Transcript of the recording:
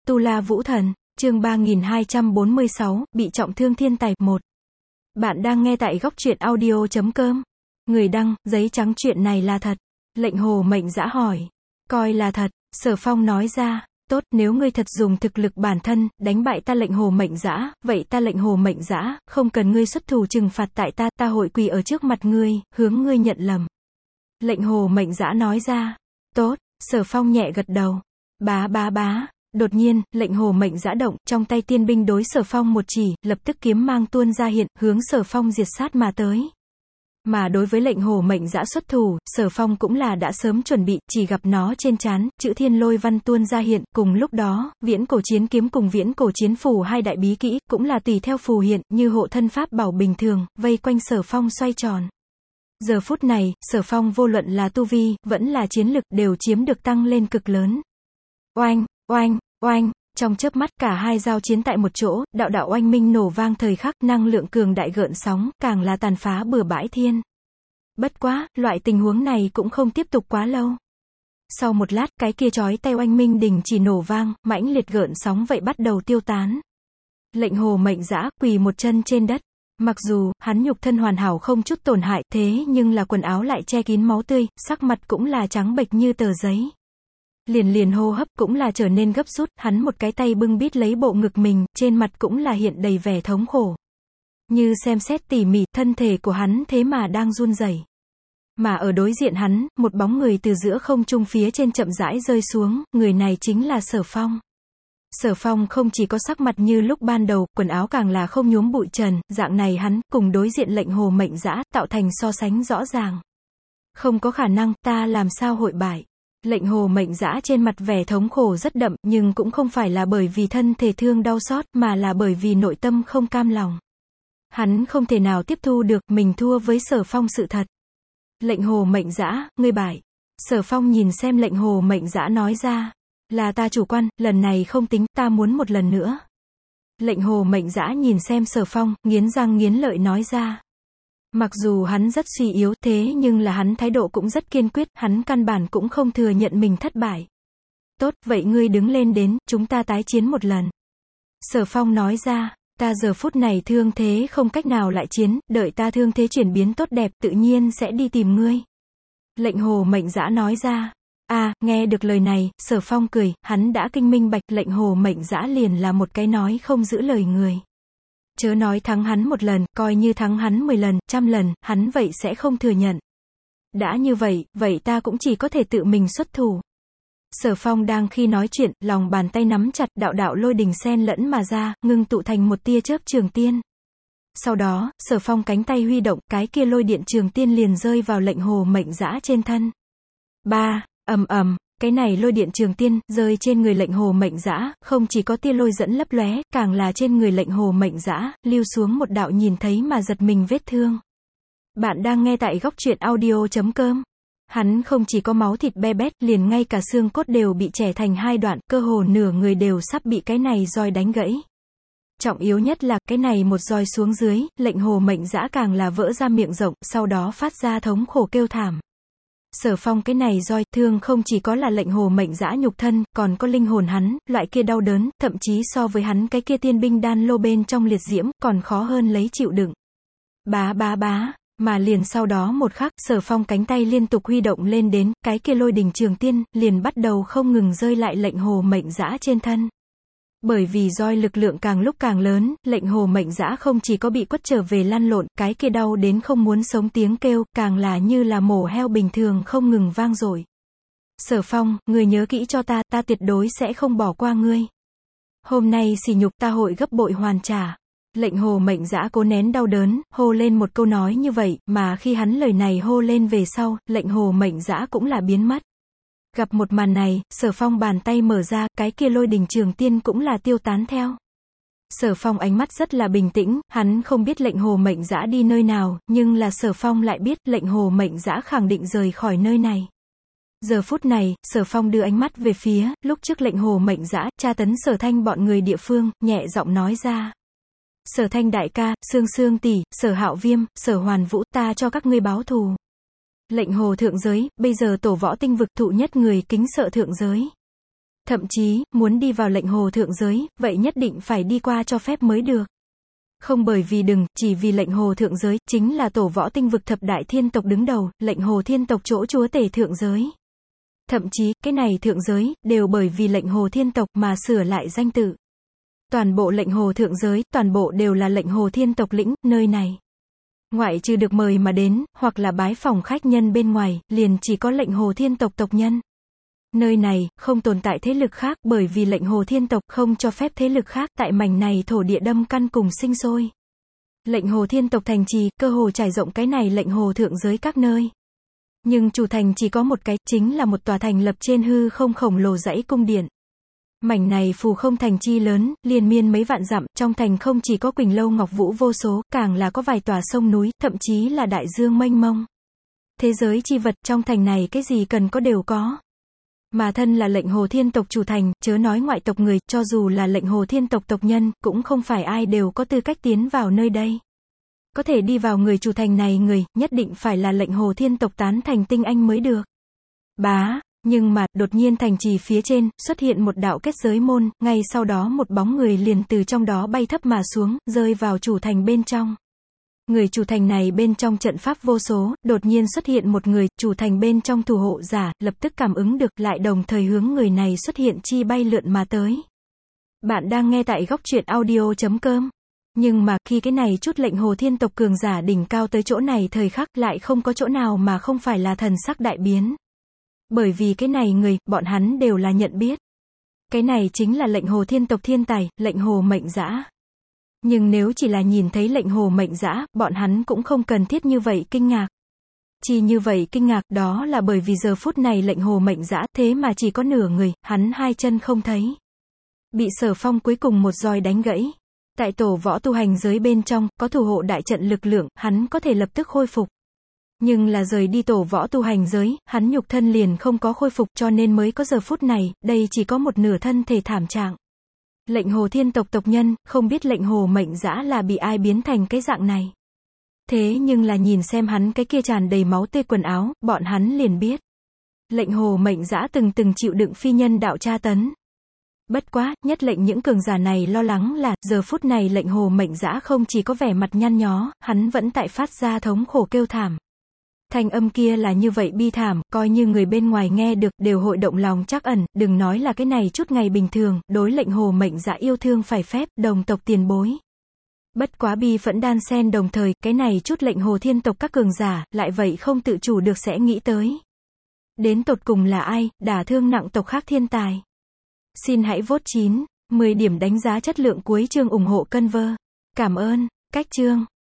Tu La Vũ Thần, chương 3246, bị trọng thương thiên tài, 1. Bạn đang nghe tại góc truyện audio.com. Người đăng, giấy trắng, chuyện này là thật. Lệnh Hồ Mệnh Dã hỏi. Coi là thật, Sở Phong nói ra. Tốt, nếu ngươi thật dùng thực lực bản thân, đánh bại ta Lệnh Hồ Mệnh Dã, vậy ta Lệnh Hồ Mệnh Dã, không cần ngươi xuất thủ trừng phạt tại ta hội quỳ ở trước mặt ngươi, hướng ngươi nhận lầm. Lệnh Hồ Mệnh Dã nói ra. Tốt, Sở Phong nhẹ gật đầu. Bá. Đột nhiên, Lệnh Hồ Mệnh Dã động, trong tay tiên binh đối Sở Phong một chỉ, lập tức kiếm mang tuôn ra hiện, hướng Sở Phong diệt sát mà tới. Mà đối với Lệnh Hồ Mệnh Dã xuất thủ, Sở Phong cũng là đã sớm chuẩn bị, chỉ gặp nó trên trán, chữ Thiên Lôi văn tuôn ra hiện, cùng lúc đó, Viễn Cổ Chiến Kiếm cùng Viễn Cổ Chiến Phù hai đại bí kỹ, cũng là tùy theo phù hiện, như hộ thân pháp bảo bình thường, vây quanh Sở Phong xoay tròn. Giờ phút này, Sở Phong vô luận là tu vi, vẫn là chiến lực, đều chiếm được tăng lên cực lớn. Oanh, trong chớp mắt cả hai giao chiến tại một chỗ, đạo oanh minh nổ vang thời khắc, năng lượng cường đại gợn sóng, càng là tàn phá bừa bãi thiên. Bất quá, loại tình huống này cũng không tiếp tục quá lâu. Sau một lát, cái kia chói tay oanh minh đình chỉ nổ vang, mãnh liệt gợn sóng vậy bắt đầu tiêu tán. Lệnh Hồ Mệnh Dã quỳ một chân trên đất. Mặc dù, hắn nhục thân hoàn hảo không chút tổn hại, thế nhưng là quần áo lại che kín máu tươi, sắc mặt cũng là trắng bệch như tờ giấy. Liền hô hấp cũng là trở nên gấp rút, hắn một cái tay bưng bít lấy bộ ngực mình, trên mặt cũng là hiện đầy vẻ thống khổ. Như xem xét tỉ mỉ, thân thể của hắn thế mà đang run rẩy. Mà ở đối diện hắn, một bóng người từ giữa không trung phía trên chậm rãi rơi xuống, người này chính là Sở Phong. Sở Phong không chỉ có sắc mặt như lúc ban đầu, quần áo càng là không nhuốm bụi trần, dạng này hắn, cùng đối diện Lệnh Hồ Mệnh Dã, tạo thành so sánh rõ ràng. Không có khả năng, ta làm sao hội bại. Lệnh Hồ Mệnh Dã trên mặt vẻ thống khổ rất đậm, nhưng cũng không phải là bởi vì thân thể thương đau xót, mà là bởi vì nội tâm không cam lòng. Hắn không thể nào tiếp thu được, mình thua với Sở Phong sự thật. Lệnh Hồ Mệnh Dã, ngươi bại. Sở Phong nhìn xem Lệnh Hồ Mệnh Dã nói ra. Là ta chủ quan, lần này không tính, ta muốn một lần nữa. Lệnh Hồ Mệnh Dã nhìn xem Sở Phong, nghiến răng nghiến lợi nói ra. Mặc dù hắn rất suy yếu, thế nhưng là hắn thái độ cũng rất kiên quyết, hắn căn bản cũng không thừa nhận mình thất bại. Tốt, vậy ngươi đứng lên đến, chúng ta tái chiến một lần. Sở Phong nói ra, ta giờ phút này thương thế không cách nào lại chiến, đợi ta thương thế chuyển biến tốt đẹp, tự nhiên sẽ đi tìm ngươi. Lệnh Hồ Mệnh Dã nói ra. Nghe được lời này, Sở Phong cười, hắn đã kinh minh bạch, Lệnh Hồ Mệnh Dã liền là một cái nói không giữ lời người. Chớ nói thắng hắn một lần, coi như thắng hắn 10 lần, 100 lần, hắn vậy sẽ không thừa nhận. Đã như vậy, vậy ta cũng chỉ có thể tự mình xuất thủ. Sở Phong đang khi nói chuyện, lòng bàn tay nắm chặt, đạo lôi đình xen lẫn mà ra, ngưng tụ thành một tia chớp trường tiên. Sau đó, Sở Phong cánh tay huy động, cái kia lôi điện trường tiên liền rơi vào Lệnh Hồ Mệnh Dã trên thân. Ầm, cái này lôi điện trường tiên, rơi trên người Lệnh Hồ Mệnh Dã, không chỉ có tia lôi dẫn lấp lóe, càng là trên người Lệnh Hồ Mệnh Dã, lưu xuống một đạo nhìn thấy mà giật mình vết thương. Bạn đang nghe tại góc truyện audio.com. Hắn không chỉ có máu thịt be bét, liền ngay cả xương cốt đều bị chẻ thành hai đoạn, cơ hồ nửa người đều sắp bị cái này roi đánh gãy. Trọng yếu nhất là, cái này một roi xuống dưới, Lệnh Hồ Mệnh Dã càng là vỡ ra miệng rộng, sau đó phát ra thống khổ kêu thảm. Sở Phong cái này roi, thương không chỉ có là Lệnh Hồ Mệnh Dã nhục thân, còn có linh hồn hắn, loại kia đau đớn, thậm chí so với hắn cái kia tiên binh đan lô bên trong liệt diễm, còn khó hơn lấy chịu đựng. Bá, mà liền sau đó một khắc, Sở Phong cánh tay liên tục huy động lên đến, cái kia lôi đình trường tiên, liền bắt đầu không ngừng rơi lại Lệnh Hồ Mệnh Dã trên thân. Bởi vì roi lực lượng càng lúc càng lớn, Lệnh Hồ Mệnh Dã không chỉ có bị quất trở về lăn lộn, cái kia đau đến không muốn sống tiếng kêu, càng là như là mổ heo bình thường không ngừng vang dội. Sở Phong, người nhớ kỹ cho ta tuyệt đối sẽ không bỏ qua ngươi. Hôm nay sỉ nhục ta hội gấp bội hoàn trả. Lệnh Hồ Mệnh Dã cố nén đau đớn, hô lên một câu nói như vậy, mà khi hắn lời này hô lên về sau, Lệnh Hồ Mệnh Dã cũng là biến mất. Gặp một màn này, Sở Phong bàn tay mở ra, cái kia lôi đình trường tiên cũng là tiêu tán theo. Sở Phong ánh mắt rất là bình tĩnh, hắn không biết Lệnh Hồ Mệnh Dã đi nơi nào, nhưng là Sở Phong lại biết, Lệnh Hồ Mệnh Dã khẳng định rời khỏi nơi này. Giờ phút này, Sở Phong đưa ánh mắt về phía, lúc trước Lệnh Hồ Mệnh Dã, tra tấn Sở Thanh bọn người địa phương, nhẹ giọng nói ra. Sở Thanh đại ca, Sương tỷ, Sở Hạo Viêm, Sở Hoàn Vũ, ta cho các ngươi báo thù. Lệnh Hồ thượng giới, bây giờ tổ võ tinh vực thụ nhất người kính sợ thượng giới. Thậm chí, muốn đi vào lệnh hồ thượng giới, vậy nhất định phải đi qua cho phép mới được. Không bởi vì chỉ vì lệnh hồ thượng giới, chính là tổ võ tinh vực thập đại thiên tộc đứng đầu, lệnh hồ thiên tộc chỗ chúa tể thượng giới. Thậm chí, cái này thượng giới, đều bởi vì lệnh hồ thiên tộc mà sửa lại danh tự. Toàn bộ lệnh hồ thượng giới, toàn bộ đều là lệnh hồ thiên tộc lĩnh, nơi này. Ngoại trừ được mời mà đến, hoặc là bái phỏng khách nhân bên ngoài, liền chỉ có lệnh hồ thiên tộc tộc nhân. Nơi này, không tồn tại thế lực khác, bởi vì lệnh hồ thiên tộc không cho phép thế lực khác tại mảnh này thổ địa đâm căn cùng sinh sôi. Lệnh hồ thiên tộc thành trì, cơ hồ trải rộng cái này lệnh hồ thượng giới các nơi. Nhưng chủ thành chỉ có một cái, chính là một tòa thành lập trên hư không khổng lồ dãy cung điện. Mảnh này phù không thành chi lớn, liên miên mấy vạn dặm, trong thành không chỉ có Quỳnh Lâu Ngọc Vũ vô số, càng là có vài tòa sông núi, thậm chí là đại dương mênh mông. Thế giới chi vật trong thành này cái gì cần có đều có. Mà thân là lệnh hồ thiên tộc chủ thành, chớ nói ngoại tộc người, cho dù là lệnh hồ thiên tộc tộc nhân, cũng không phải ai đều có tư cách tiến vào nơi đây. Có thể đi vào người chủ thành này người, nhất định phải là lệnh hồ thiên tộc tán thành tinh anh mới được. Nhưng mà, đột nhiên thành trì phía trên, xuất hiện một đạo kết giới môn, ngay sau đó một bóng người liền từ trong đó bay thấp mà xuống, rơi vào chủ thành bên trong. Người chủ thành này bên trong trận pháp vô số, đột nhiên xuất hiện một người, chủ thành bên trong thủ hộ giả, lập tức cảm ứng được, lại đồng thời hướng người này xuất hiện chi bay lượn mà tới. Bạn đang nghe tại Góc Truyện Audio.com. Nhưng mà, khi cái này chút lệnh hồ thiên tộc cường giả đỉnh cao tới chỗ này thời khắc, lại không có chỗ nào mà không phải là thần sắc đại biến. Bởi vì cái này người, bọn hắn đều là nhận biết. Cái này chính là lệnh hồ thiên tộc thiên tài, lệnh hồ mệnh dã. Nhưng nếu chỉ là nhìn thấy lệnh hồ mệnh dã, bọn hắn cũng không cần thiết như vậy kinh ngạc. Chỉ như vậy kinh ngạc, đó là bởi vì giờ phút này lệnh hồ mệnh dã, thế mà chỉ có nửa người, hắn hai chân không thấy. Bị Sở Phong cuối cùng một roi đánh gãy. Tại tổ võ tu hành giới bên trong, có thủ hộ đại trận lực lượng, hắn có thể lập tức khôi phục. Nhưng là rời đi tổ võ tu hành giới, hắn nhục thân liền không có khôi phục cho nên mới có giờ phút này, đây chỉ có một nửa thân thể thảm trạng. Lệnh hồ thiên tộc tộc nhân, không biết lệnh hồ mệnh dã là bị ai biến thành cái dạng này. Thế nhưng là nhìn xem hắn cái kia tràn đầy máu tươi quần áo, bọn hắn liền biết. Lệnh hồ mệnh dã từng chịu đựng phi nhân đạo tra tấn. Bất quá, nhất lệnh những cường giả này lo lắng là, giờ phút này lệnh hồ mệnh dã không chỉ có vẻ mặt nhăn nhó, hắn vẫn tại phát ra thống khổ kêu thảm. Thanh âm kia là như vậy bi thảm, coi như người bên ngoài nghe được, đều hội động lòng trắc ẩn, đừng nói là cái này chút ngày bình thường, đối lệnh hồ mệnh dã yêu thương phải phép, đồng tộc tiền bối. Bất quá bi phẫn đan xen đồng thời, cái này chút lệnh hồ thiên tộc các cường giả, lại vậy không tự chủ được sẽ nghĩ tới. Đến tột cùng là ai, đả thương nặng tộc khác thiên tài. Xin hãy vote 9, 10 điểm đánh giá chất lượng cuối chương ủng hộ Conver. Cảm ơn, cách chương.